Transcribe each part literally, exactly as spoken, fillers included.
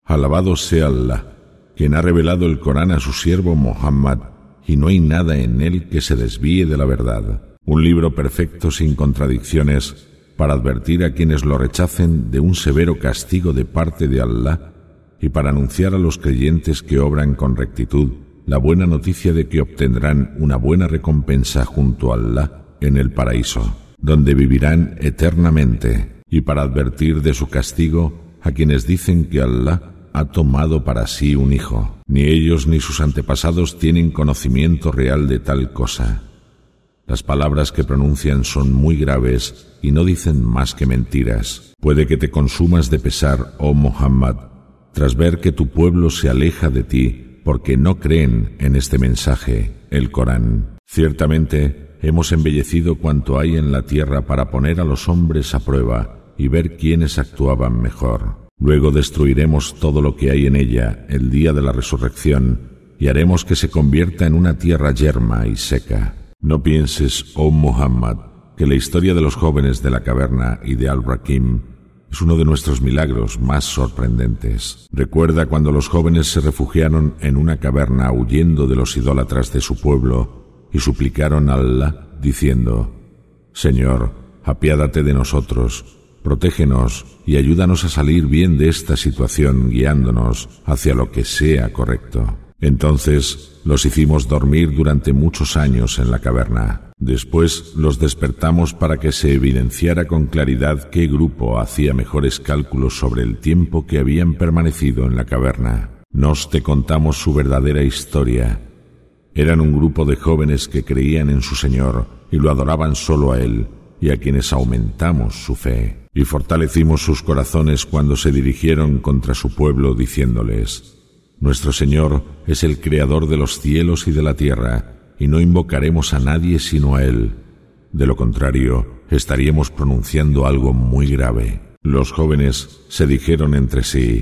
Alabado sea Allah, quien ha revelado el Corán a su siervo Muhammad, y no hay nada en él que se desvíe de la verdad. Un libro perfecto sin contradicciones, para advertir a quienes lo rechacen de un severo castigo de parte de Allah y para anunciar a los creyentes que obran con rectitud la buena noticia de que obtendrán una buena recompensa junto a Allah en el paraíso, donde vivirán eternamente, y para advertir de su castigo a quienes dicen que Allah ha tomado para sí un hijo. Ni ellos ni sus antepasados tienen conocimiento real de tal cosa. Las palabras que pronuncian son muy graves y no dicen más que mentiras. Puede que te consumas de pesar, oh Muhammad, tras ver que tu pueblo se aleja de ti porque no creen en este mensaje, el Corán. Ciertamente, hemos embellecido cuanto hay en la tierra para poner a los hombres a prueba y ver quiénes actuaban mejor. Luego destruiremos todo lo que hay en ella el día de la resurrección y haremos que se convierta en una tierra yerma y seca. No pienses, oh Muhammad, que la historia de los jóvenes de la caverna y de Al-Rakim es uno de nuestros milagros más sorprendentes. Recuerda cuando los jóvenes se refugiaron en una caverna huyendo de los idólatras de su pueblo y suplicaron a Allah diciendo: Señor, apiádate de nosotros, protégenos y ayúdanos a salir bien de esta situación guiándonos hacia lo que sea correcto. Entonces los hicimos dormir durante muchos años en la caverna. Después los despertamos para que se evidenciara con claridad qué grupo hacía mejores cálculos sobre el tiempo que habían permanecido en la caverna. Nos te contamos su verdadera historia. Eran un grupo de jóvenes que creían en su Señor y lo adoraban solo a Él, y a quienes aumentamos su fe. Y fortalecimos sus corazones cuando se dirigieron contra su pueblo diciéndoles: Nuestro Señor es el Creador de los cielos y de la tierra, y no invocaremos a nadie sino a Él. De lo contrario, estaríamos pronunciando algo muy grave. Los jóvenes se dijeron entre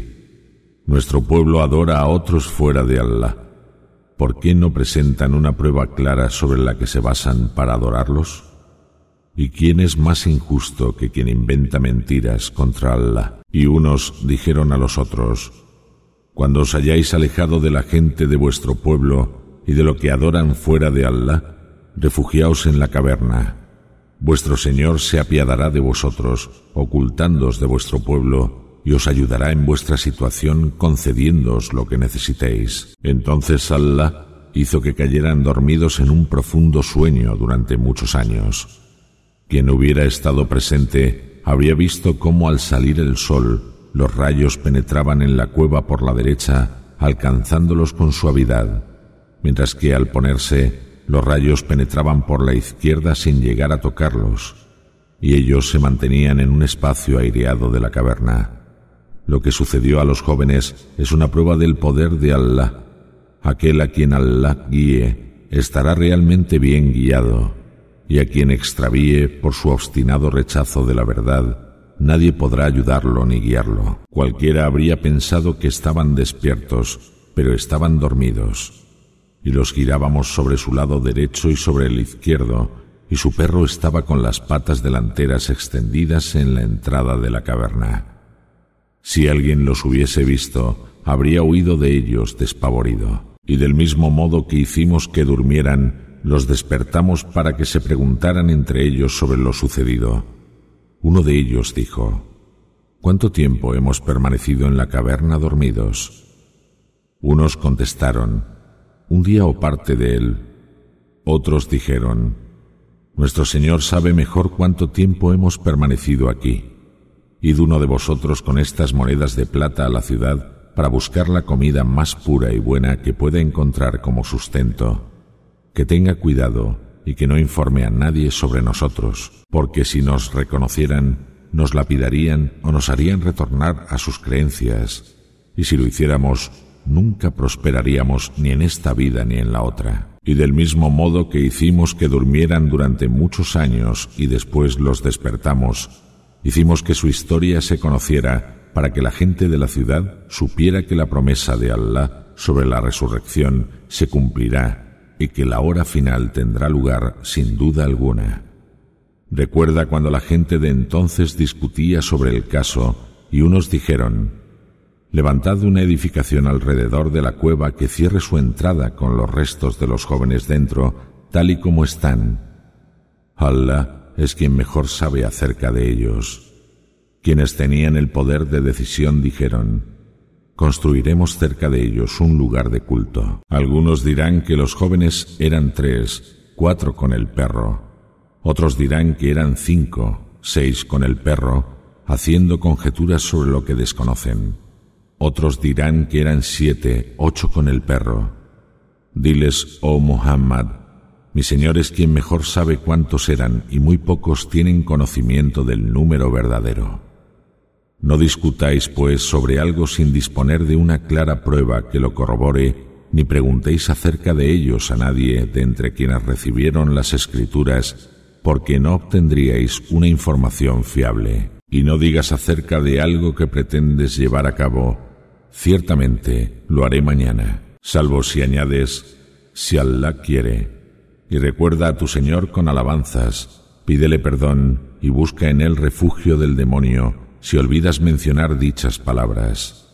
sí: Nuestro pueblo adora a otros fuera de Allah. ¿Por qué no presentan una prueba clara sobre la que se basan para adorarlos? ¿Y quién es más injusto que quien inventa mentiras contra Allah? Y unos dijeron a los otros: Cuando os hayáis alejado de la gente de vuestro pueblo y de lo que adoran fuera de Allah, refugiaos en la caverna. Vuestro Señor se apiadará de vosotros, ocultándoos de vuestro pueblo, y os ayudará en vuestra situación concediéndoos lo que necesitéis. Entonces Allah hizo que cayeran dormidos en un profundo sueño durante muchos años. Quien hubiera estado presente habría visto cómo al salir el sol los rayos penetraban en la cueva por la derecha, alcanzándolos con suavidad, mientras que al ponerse los rayos penetraban por la izquierda sin llegar a tocarlos, y ellos se mantenían en un espacio aireado de la caverna. Lo que sucedió a los jóvenes es una prueba del poder de Allah. Aquel a quien Allah guíe estará realmente bien guiado, y a quien extravíe por su obstinado rechazo de la verdad, nadie podrá ayudarlo ni guiarlo. Cualquiera habría pensado que estaban despiertos, pero estaban dormidos. Y los girábamos sobre su lado derecho y sobre el izquierdo, y su perro estaba con las patas delanteras extendidas en la entrada de la caverna. Si alguien los hubiese visto, habría huido de ellos despavorido. Y del mismo modo que hicimos que durmieran, los despertamos para que se preguntaran entre ellos sobre lo sucedido. Uno de ellos dijo: ¿Cuánto tiempo hemos permanecido en la caverna dormidos? Unos contestaron: un día o parte de él. Otros dijeron: Nuestro Señor sabe mejor cuánto tiempo hemos permanecido aquí. Id uno de vosotros con estas monedas de plata a la ciudad para buscar la comida más pura y buena que pueda encontrar como sustento. Que tenga cuidado y que no informe a nadie sobre nosotros, porque si nos reconocieran, nos lapidarían o nos harían retornar a sus creencias, y si lo hiciéramos, nunca prosperaríamos ni en esta vida ni en la otra. Y del mismo modo que hicimos que durmieran durante muchos años y después los despertamos, hicimos que su historia se conociera para que la gente de la ciudad supiera que la promesa de Allah sobre la resurrección se cumplirá y que la hora final tendrá lugar sin duda alguna. Recuerda cuando la gente de entonces discutía sobre el caso y unos dijeron: levantad una edificación alrededor de la cueva que cierre su entrada con los restos de los jóvenes dentro, tal y como están. Allah es quien mejor sabe acerca de ellos. Quienes tenían el poder de decisión dijeron: construiremos cerca de ellos un lugar de culto. Algunos dirán que los jóvenes eran tres, cuatro con el perro. Otros dirán que eran cinco, seis con el perro, haciendo conjeturas sobre lo que desconocen. Otros dirán que eran siete, ocho con el perro. Diles, oh Muhammad, mi Señor es quien mejor sabe cuántos eran y muy pocos tienen conocimiento del número verdadero. No discutáis, pues, sobre algo sin disponer de una clara prueba que lo corrobore, ni preguntéis acerca de ellos a nadie de entre quienes recibieron las Escrituras, porque no obtendríais una información fiable. Y no digas acerca de algo que pretendes llevar a cabo: ciertamente lo haré mañana, salvo si añades: si Allah quiere. Y recuerda a tu Señor con alabanzas, pídele perdón y busca en él refugio del demonio si olvidas mencionar dichas palabras.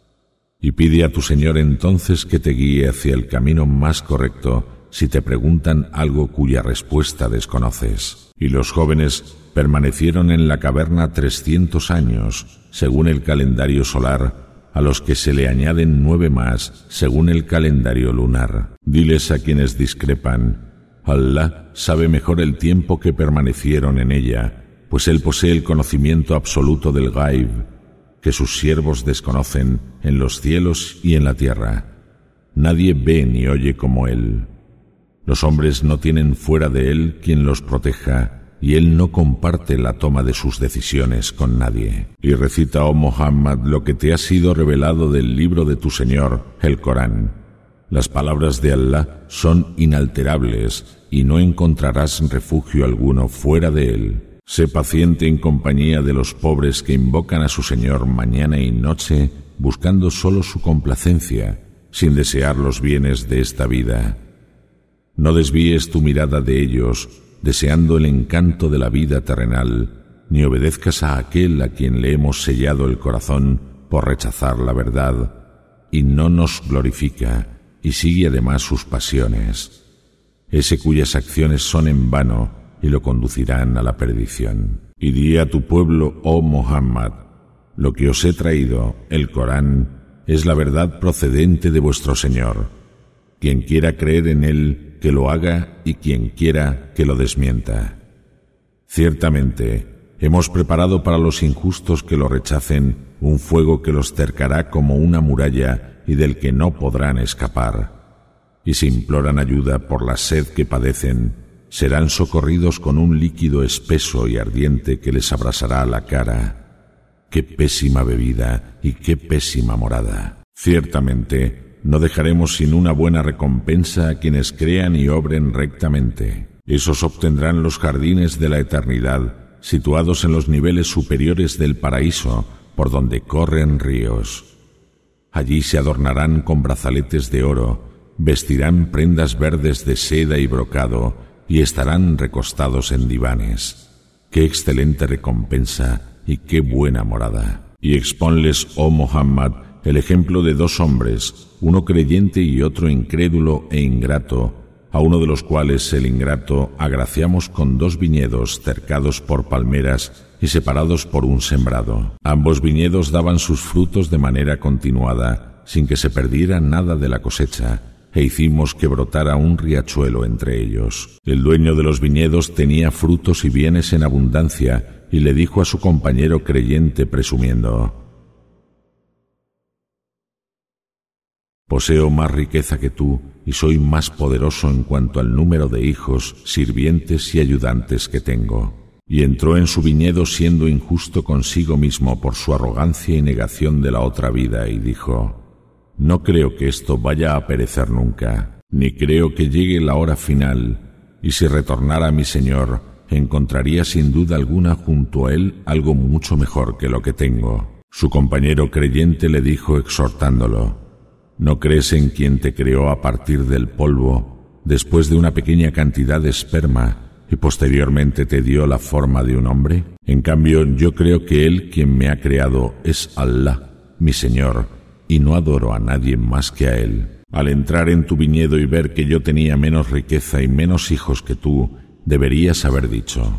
Y pide a tu Señor entonces que te guíe hacia el camino más correcto si te preguntan algo cuya respuesta desconoces. Y los jóvenes permanecieron en la caverna trescientos años, según el calendario solar, a los que se le añaden nueve más, según el calendario lunar. Diles a quienes discrepan: Allah sabe mejor el tiempo que permanecieron en ella, pues Él posee el conocimiento absoluto del Ghaib, que sus siervos desconocen en los cielos y en la tierra. Nadie ve ni oye como Él. Los hombres no tienen fuera de Él quien los proteja, y Él no comparte la toma de sus decisiones con nadie. Y recita, oh Muhammad, lo que te ha sido revelado del libro de tu Señor, el Corán. Las palabras de Allah son inalterables y no encontrarás refugio alguno fuera de Él. Sé paciente en compañía de los pobres que invocan a su Señor mañana y noche, buscando solo su complacencia, sin desear los bienes de esta vida. No desvíes tu mirada de ellos, deseando el encanto de la vida terrenal, ni obedezcas a aquel a quien le hemos sellado el corazón por rechazar la verdad, y no nos glorifica, y sigue además sus pasiones. Ese cuyas acciones son en vano y lo conducirán a la perdición. Y di a tu pueblo, oh Muhammad, lo que os he traído, el Corán, es la verdad procedente de vuestro Señor. Quien quiera creer en él, que lo haga, y quien quiera, que lo desmienta. Ciertamente, hemos preparado para los injustos que lo rechacen un fuego que los cercará como una muralla y del que no podrán escapar. Y si imploran ayuda por la sed que padecen, serán socorridos con un líquido espeso y ardiente que les abrasará la cara. ¡Qué pésima bebida y qué pésima morada! Ciertamente, no dejaremos sin una buena recompensa a quienes crean y obren rectamente. Esos obtendrán los jardines de la eternidad, situados en los niveles superiores del paraíso, por donde corren ríos. Allí se adornarán con brazaletes de oro, vestirán prendas verdes de seda y brocado, y estarán recostados en divanes. ¡Qué excelente recompensa y qué buena morada! Y exponles, oh Muhammad, el ejemplo de dos hombres, uno creyente y otro incrédulo e ingrato, a uno de los cuales, el ingrato, agraciamos con dos viñedos cercados por palmeras y separados por un sembrado. Ambos viñedos daban sus frutos de manera continuada, sin que se perdiera nada de la cosecha, e hicimos que brotara un riachuelo entre ellos. El dueño de los viñedos tenía frutos y bienes en abundancia, y le dijo a su compañero creyente presumiendo: poseo más riqueza que tú, y soy más poderoso en cuanto al número de hijos, sirvientes y ayudantes que tengo. Y entró en su viñedo siendo injusto consigo mismo por su arrogancia y negación de la otra vida, y dijo: no creo que esto vaya a perecer nunca, ni creo que llegue la hora final, y si retornara a mi Señor, encontraría sin duda alguna junto a él algo mucho mejor que lo que tengo. Su compañero creyente le dijo exhortándolo: ¿no crees en quien te creó a partir del polvo, después de una pequeña cantidad de esperma, y posteriormente te dio la forma de un hombre? En cambio, yo creo que él quien me ha creado es Allah, mi Señor, y no adoro a nadie más que a Él. Al entrar en tu viñedo y ver que yo tenía menos riqueza y menos hijos que tú, deberías haber dicho: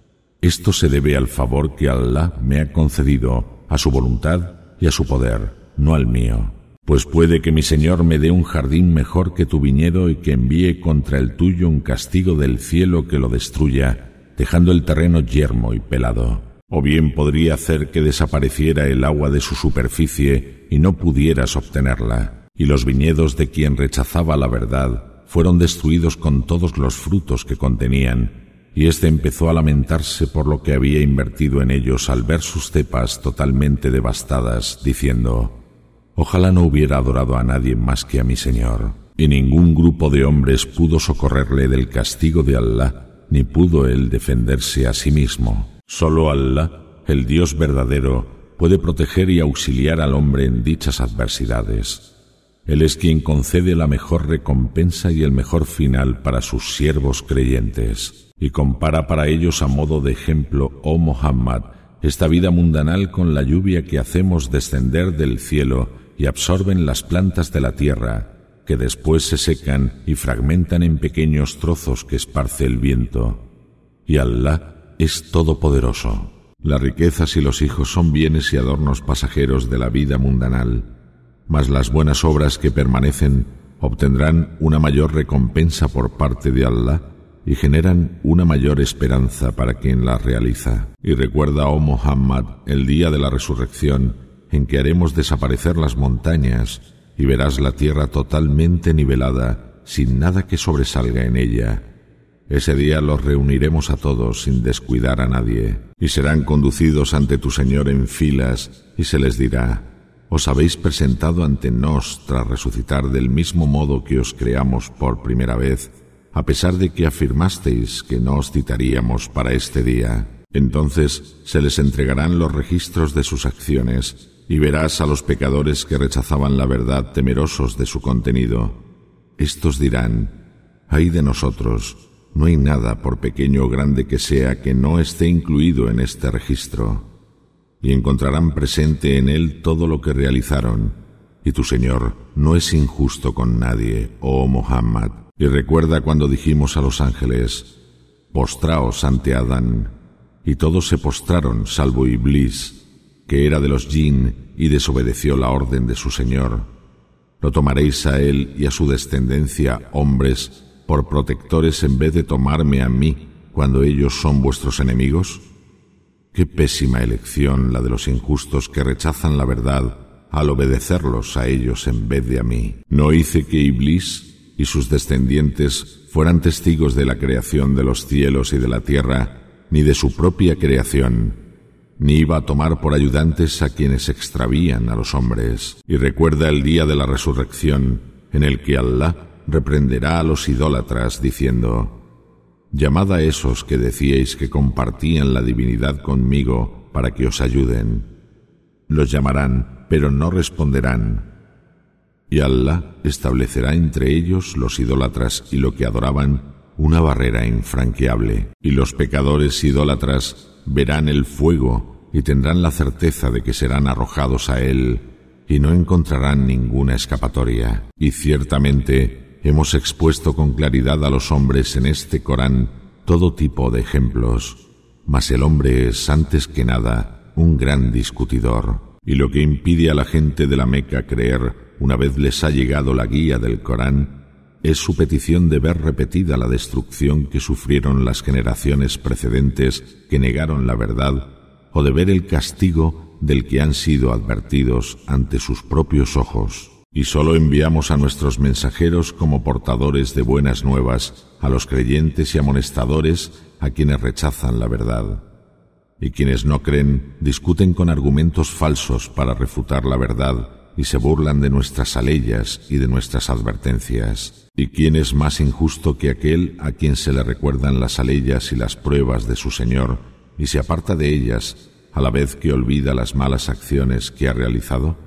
esto se debe al favor que Allah me ha concedido, a su voluntad y a su poder, no al mío. Pues puede que mi Señor me dé un jardín mejor que tu viñedo y que envíe contra el tuyo un castigo del cielo que lo destruya, dejando el terreno yermo y pelado. O bien podría hacer que desapareciera el agua de su superficie y no pudieras obtenerla. Y los viñedos de quien rechazaba la verdad fueron destruidos con todos los frutos que contenían, y éste empezó a lamentarse por lo que había invertido en ellos al ver sus cepas totalmente devastadas, diciendo: ojalá no hubiera adorado a nadie más que a mi Señor. Y ningún grupo de hombres pudo socorrerle del castigo de Allah, ni pudo él defenderse a sí mismo. Solo Allah, el Dios verdadero, puede proteger y auxiliar al hombre en dichas adversidades. Él es quien concede la mejor recompensa y el mejor final para sus siervos creyentes, y compara para ellos a modo de ejemplo, oh Muhammad, esta vida mundanal con la lluvia que hacemos descender del cielo y absorben las plantas de la tierra, que después se secan y fragmentan en pequeños trozos que esparce el viento. Y Allah es todopoderoso. Las riquezas y los hijos son bienes y adornos pasajeros de la vida mundanal, mas las buenas obras que permanecen obtendrán una mayor recompensa por parte de Allah y generan una mayor esperanza para quien las realiza. Y recuerda, oh Muhammad, el día de la resurrección, en que haremos desaparecer las montañas y verás la tierra totalmente nivelada, sin nada que sobresalga en ella. Ese día los reuniremos a todos sin descuidar a nadie, y serán conducidos ante tu Señor en filas, y se les dirá: os habéis presentado ante nos tras resucitar del mismo modo que os creamos por primera vez, a pesar de que afirmasteis que no os citaríamos para este día. Entonces se les entregarán los registros de sus acciones, y verás a los pecadores que rechazaban la verdad temerosos de su contenido. Estos dirán: ay de nosotros, no hay nada, por pequeño o grande que sea, que no esté incluido en este registro. Y encontrarán presente en él todo lo que realizaron, y tu Señor no es injusto con nadie, oh Muhammad. Y recuerda cuando dijimos a los ángeles: postraos ante Adán, y todos se postraron salvo Iblis, que era de los jinn y desobedeció la orden de su Señor. ¿Lo tomaréis a él y a su descendencia, hombres, por protectores en vez de tomarme a mí, cuando ellos son vuestros enemigos? Qué pésima elección la de los injustos que rechazan la verdad al obedecerlos a ellos en vez de a mí. No hice que Iblis y sus descendientes fueran testigos de la creación de los cielos y de la tierra, ni de su propia creación, ni iba a tomar por ayudantes a quienes extravían a los hombres. Y recuerda el día de la resurrección, en el que Allah reprenderá a los idólatras diciendo: llamad a esos que decíais que compartían la divinidad conmigo para que os ayuden. Los llamarán, pero no responderán. Y Allah establecerá entre ellos, los idólatras y lo que adoraban, una barrera infranqueable. Y los pecadores idólatras verán el fuego y tendrán la certeza de que serán arrojados a él y no encontrarán ninguna escapatoria. Y ciertamente hemos expuesto con claridad a los hombres en este Corán todo tipo de ejemplos, mas el hombre es, antes que nada, un gran discutidor. Y lo que impide a la gente de la Meca creer, una vez les ha llegado la guía del Corán, es su petición de ver repetida la destrucción que sufrieron las generaciones precedentes que negaron la verdad, o de ver el castigo del que han sido advertidos ante sus propios ojos. Y sólo enviamos a nuestros mensajeros como portadores de buenas nuevas a los creyentes y amonestadores a quienes rechazan la verdad. Y quienes no creen discuten con argumentos falsos para refutar la verdad y se burlan de nuestras aleyas y de nuestras advertencias. ¿Y quién es más injusto que aquel a quien se le recuerdan las aleyas y las pruebas de su Señor y se aparta de ellas a la vez que olvida las malas acciones que ha realizado?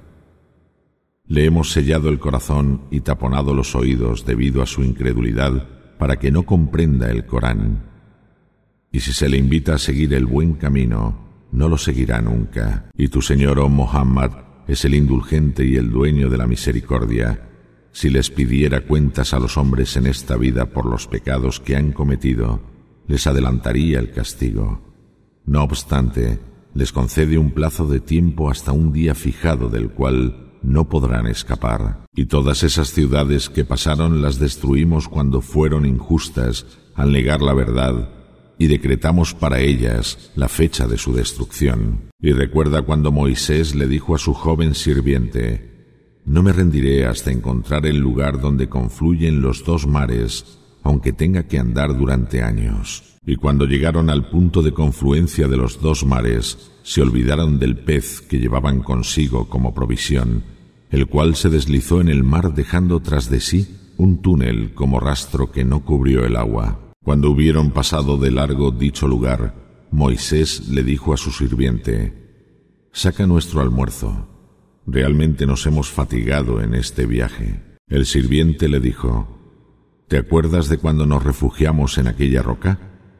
Le hemos sellado el corazón y taponado los oídos debido a su incredulidad para que no comprenda el Corán. Y si se le invita a seguir el buen camino, no lo seguirá nunca. Y tu Señor, oh Muhammad, es el indulgente y el dueño de la misericordia. Si les pidiera cuentas a los hombres en esta vida por los pecados que han cometido, les adelantaría el castigo. No obstante, les concede un plazo de tiempo hasta un día fijado del cual no podrán escapar. Y todas esas ciudades que pasaron las destruimos cuando fueron injustas al negar la verdad, y decretamos para ellas la fecha de su destrucción. Y recuerda cuando Moisés le dijo a su joven sirviente: no me rendiré hasta encontrar el lugar donde confluyen los dos mares, aunque tenga que andar durante años. Y cuando llegaron al punto de confluencia de los dos mares, se olvidaron del pez que llevaban consigo como provisión, el cual se deslizó en el mar dejando tras de sí un túnel como rastro que no cubrió el agua. Cuando hubieron pasado de largo dicho lugar, Moisés le dijo a su sirviente: saca nuestro almuerzo. Realmente nos hemos fatigado en este viaje. El sirviente le dijo: ¿te acuerdas de cuando nos refugiamos en aquella roca?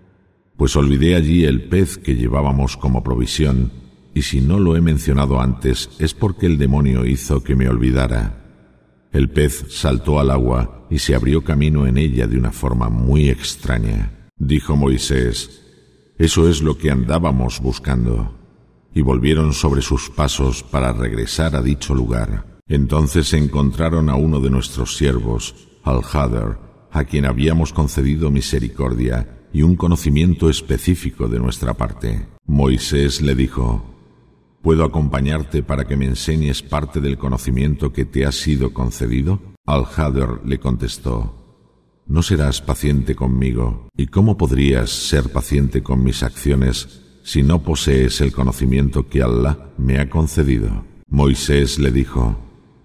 Pues olvidé allí el pez que llevábamos como provisión, y si no lo he mencionado antes es porque el demonio hizo que me olvidara. El pez saltó al agua y se abrió camino en ella de una forma muy extraña. Dijo Moisés: eso es lo que andábamos buscando. Y volvieron sobre sus pasos para regresar a dicho lugar. Entonces encontraron a uno de nuestros siervos, Al-Hader, a quien habíamos concedido misericordia y un conocimiento específico de nuestra parte. Moisés le dijo: ¿puedo acompañarte para que me enseñes parte del conocimiento que te ha sido concedido? Al-Hader le contestó: no serás paciente conmigo. ¿Y cómo podrías ser paciente con mis acciones si no posees el conocimiento que Allah me ha concedido? Moisés le dijo: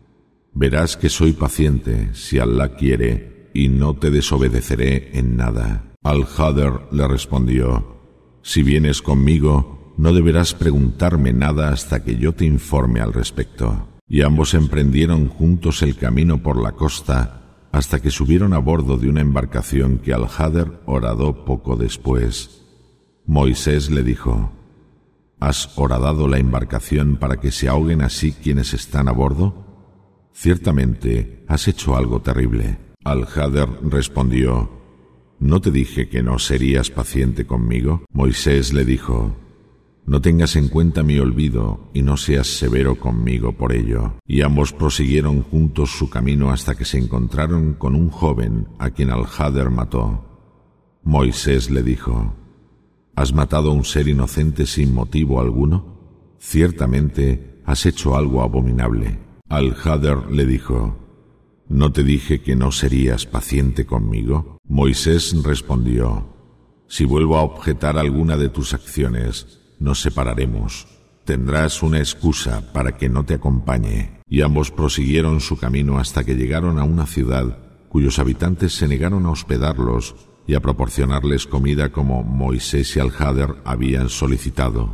verás que soy paciente si Allah quiere y no te desobedeceré en nada. Al-Hader le respondió: si vienes conmigo, no deberás preguntarme nada hasta que yo te informe al respecto. Y ambos emprendieron juntos el camino por la costa hasta que subieron a bordo de una embarcación que Al-Hader horadó poco después. Moisés le dijo: ¿has horadado la embarcación para que se ahoguen así quienes están a bordo? Ciertamente has hecho algo terrible. Al-Hader respondió: ¿no te dije que no serías paciente conmigo? Moisés le dijo: no tengas en cuenta mi olvido y no seas severo conmigo por ello. Y ambos prosiguieron juntos su camino hasta que se encontraron con un joven a quien Al-Hader mató. Moisés le dijo: ¿has matado a un ser inocente sin motivo alguno? Ciertamente has hecho algo abominable. Al-Hader le dijo: ¿no te dije que no serías paciente conmigo? Moisés respondió: si vuelvo a objetar alguna de tus acciones, nos separaremos. Tendrás una excusa para que no te acompañe. Y ambos prosiguieron su camino hasta que llegaron a una ciudad cuyos habitantes se negaron a hospedarlos y a proporcionarles comida como Moisés y Al-Hader habían solicitado.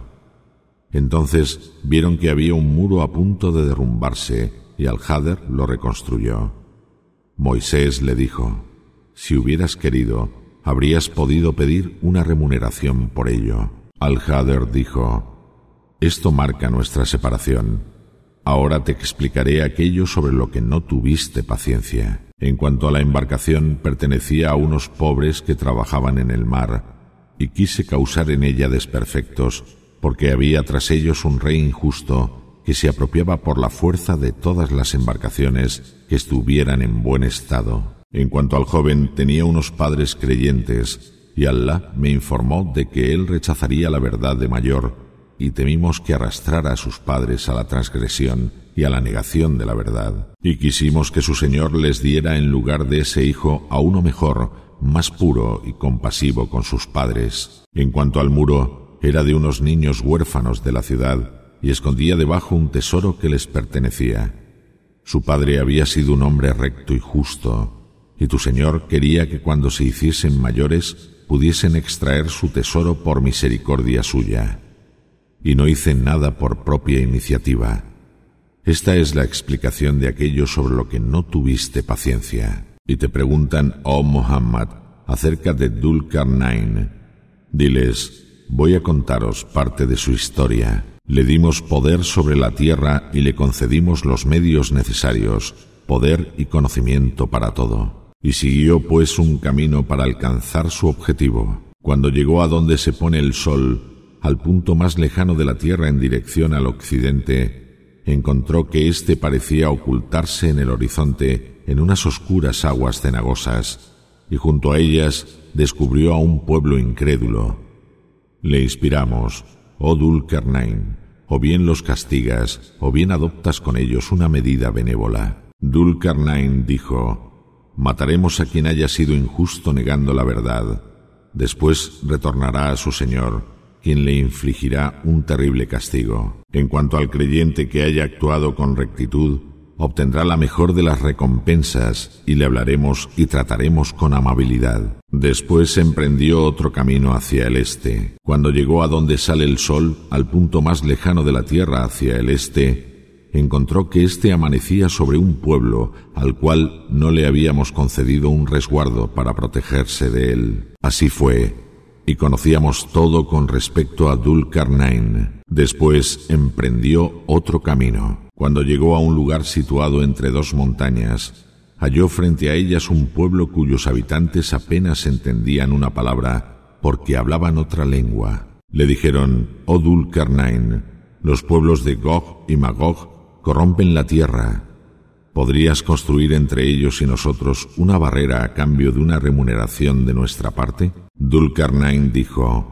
Entonces vieron que había un muro a punto de derrumbarse y Al-Hader lo reconstruyó. Moisés le dijo: si hubieras querido, habrías podido pedir una remuneración por ello. Al-Hader dijo: esto marca nuestra separación. Ahora te explicaré aquello sobre lo que no tuviste paciencia. En cuanto a la embarcación, pertenecía a unos pobres que trabajaban en el mar, y quise causar en ella desperfectos, porque había tras ellos un rey injusto que se apropiaba por la fuerza de todas las embarcaciones que estuvieran en buen estado. En cuanto al joven, tenía unos padres creyentes, y Allah me informó de que él rechazaría la verdad de mayor, y temimos que arrastrara a sus padres a la transgresión y a la negación de la verdad. Y quisimos que su Señor les diera en lugar de ese hijo a uno mejor, más puro y compasivo con sus padres. En cuanto al muro, era de unos niños huérfanos de la ciudad, y escondía debajo un tesoro que les pertenecía. Su padre había sido un hombre recto y justo, y tu Señor quería que cuando se hiciesen mayores pudiesen extraer su tesoro por misericordia suya. Y no hice nada por propia iniciativa. Esta es la explicación de aquello sobre lo que no tuviste paciencia. Y te preguntan, oh Muhammad, acerca de Dhul Qarnayn. Diles: voy a contaros parte de su historia. Le dimos poder sobre la tierra y le concedimos los medios necesarios, poder y conocimiento para todo. Y siguió pues un camino para alcanzar su objetivo. Cuando llegó a donde se pone el sol, al punto más lejano de la tierra en dirección al occidente, encontró que éste parecía ocultarse en el horizonte en unas oscuras aguas cenagosas, y junto a ellas descubrió a un pueblo incrédulo. Le inspiramos, oh Dul-Qarnayn, o bien los castigas, o bien adoptas con ellos una medida benévola. Dul-Qarnayn dijo: mataremos a quien haya sido injusto negando la verdad. Después retornará a su señor, quien le infligirá un terrible castigo. En cuanto al creyente que haya actuado con rectitud, obtendrá la mejor de las recompensas y le hablaremos y trataremos con amabilidad. Después emprendió otro camino hacia el este. Cuando llegó a donde sale el sol, al punto más lejano de la tierra hacia el este, encontró que éste amanecía sobre un pueblo al cual no le habíamos concedido un resguardo para protegerse de él. Así fue, y conocíamos todo con respecto a Dul-Qarnayn. Después emprendió otro camino. Cuando llegó a un lugar situado entre dos montañas, halló frente a ellas un pueblo cuyos habitantes apenas entendían una palabra porque hablaban otra lengua. Le dijeron: oh Dul-Qarnayn, los pueblos de Gog y Magog corrompen la tierra. ¿Podrías construir entre ellos y nosotros una barrera a cambio de una remuneración de nuestra parte? Dul-Qarnayn dijo: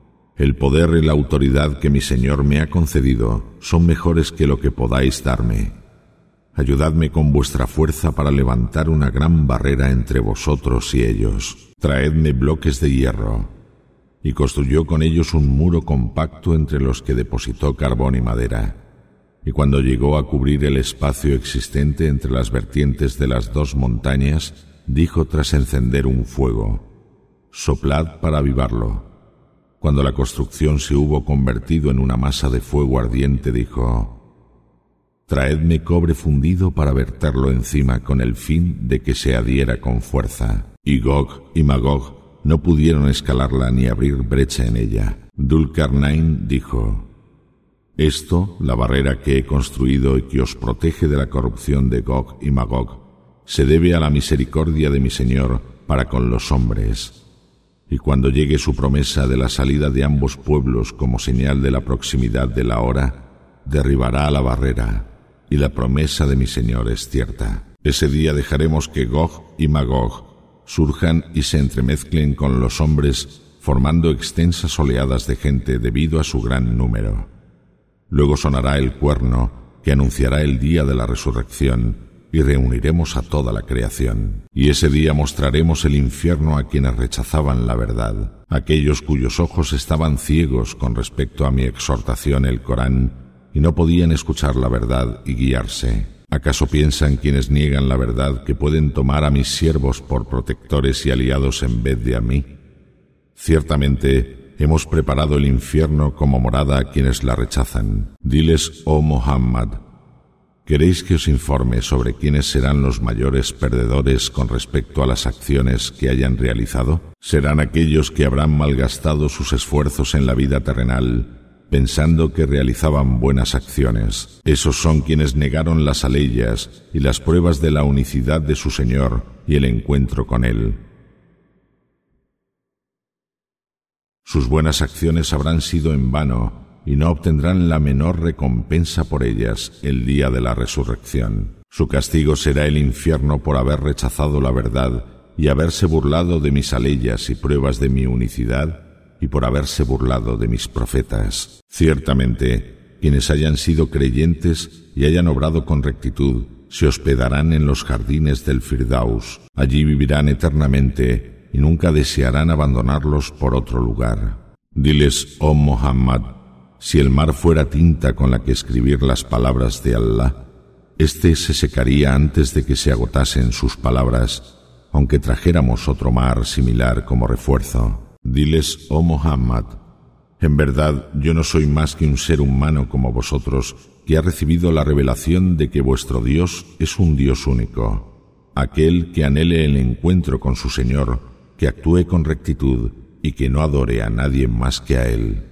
el poder y la autoridad que mi señor me ha concedido son mejores que lo que podáis darme. Ayudadme con vuestra fuerza para levantar una gran barrera entre vosotros y ellos. Traedme bloques de hierro. Y construyó con ellos un muro compacto entre los que depositó carbón y madera. Y cuando llegó a cubrir el espacio existente entre las vertientes de las dos montañas, dijo tras encender un fuego: soplad para avivarlo. Cuando la construcción se hubo convertido en una masa de fuego ardiente, dijo: traedme cobre fundido para verterlo encima con el fin de que se adhiera con fuerza. Y Gog y Magog no pudieron escalarla ni abrir brecha en ella. Dul-Qarnayn dijo: esto, la barrera que he construido y que os protege de la corrupción de Gog y Magog, se debe a la misericordia de mi señor para con los hombres. Y cuando llegue su promesa de la salida de ambos pueblos como señal de la proximidad de la hora, derribará la barrera, y la promesa de mi señor es cierta. Ese día dejaremos que Gog y Magog surjan y se entremezclen con los hombres, formando extensas oleadas de gente debido a su gran número. Luego sonará el cuerno que anunciará el día de la resurrección, y reuniremos a toda la creación. Y ese día mostraremos el infierno a quienes rechazaban la verdad, aquellos cuyos ojos estaban ciegos con respecto a mi exhortación, el Corán, y no podían escuchar la verdad y guiarse. ¿Acaso piensan quienes niegan la verdad que pueden tomar a mis siervos por protectores y aliados en vez de a mí? Ciertamente, hemos preparado el infierno como morada a quienes la rechazan. Diles, oh Muhammad, ¿queréis que os informe sobre quiénes serán los mayores perdedores con respecto a las acciones que hayan realizado? Serán aquellos que habrán malgastado sus esfuerzos en la vida terrenal, pensando que realizaban buenas acciones. Esos son quienes negaron las aleyas y las pruebas de la unicidad de su Señor y el encuentro con Él. Sus buenas acciones habrán sido en vano, y no obtendrán la menor recompensa por ellas el día de la resurrección. Su castigo será el infierno por haber rechazado la verdad y haberse burlado de mis aleyas y pruebas de mi unicidad, y por haberse burlado de mis profetas. Ciertamente, quienes hayan sido creyentes y hayan obrado con rectitud, se hospedarán en los jardines del Firdaus. Allí vivirán eternamente y nunca desearán abandonarlos por otro lugar. Diles, oh Muhammad, si el mar fuera tinta con la que escribir las palabras de Allah, éste se secaría antes de que se agotasen sus palabras, aunque trajéramos otro mar similar como refuerzo. Diles, oh Muhammad, en verdad yo no soy más que un ser humano como vosotros, que ha recibido la revelación de que vuestro Dios es un Dios único, aquel que anhele el encuentro con su Señor, que actúe con rectitud y que no adore a nadie más que a Él.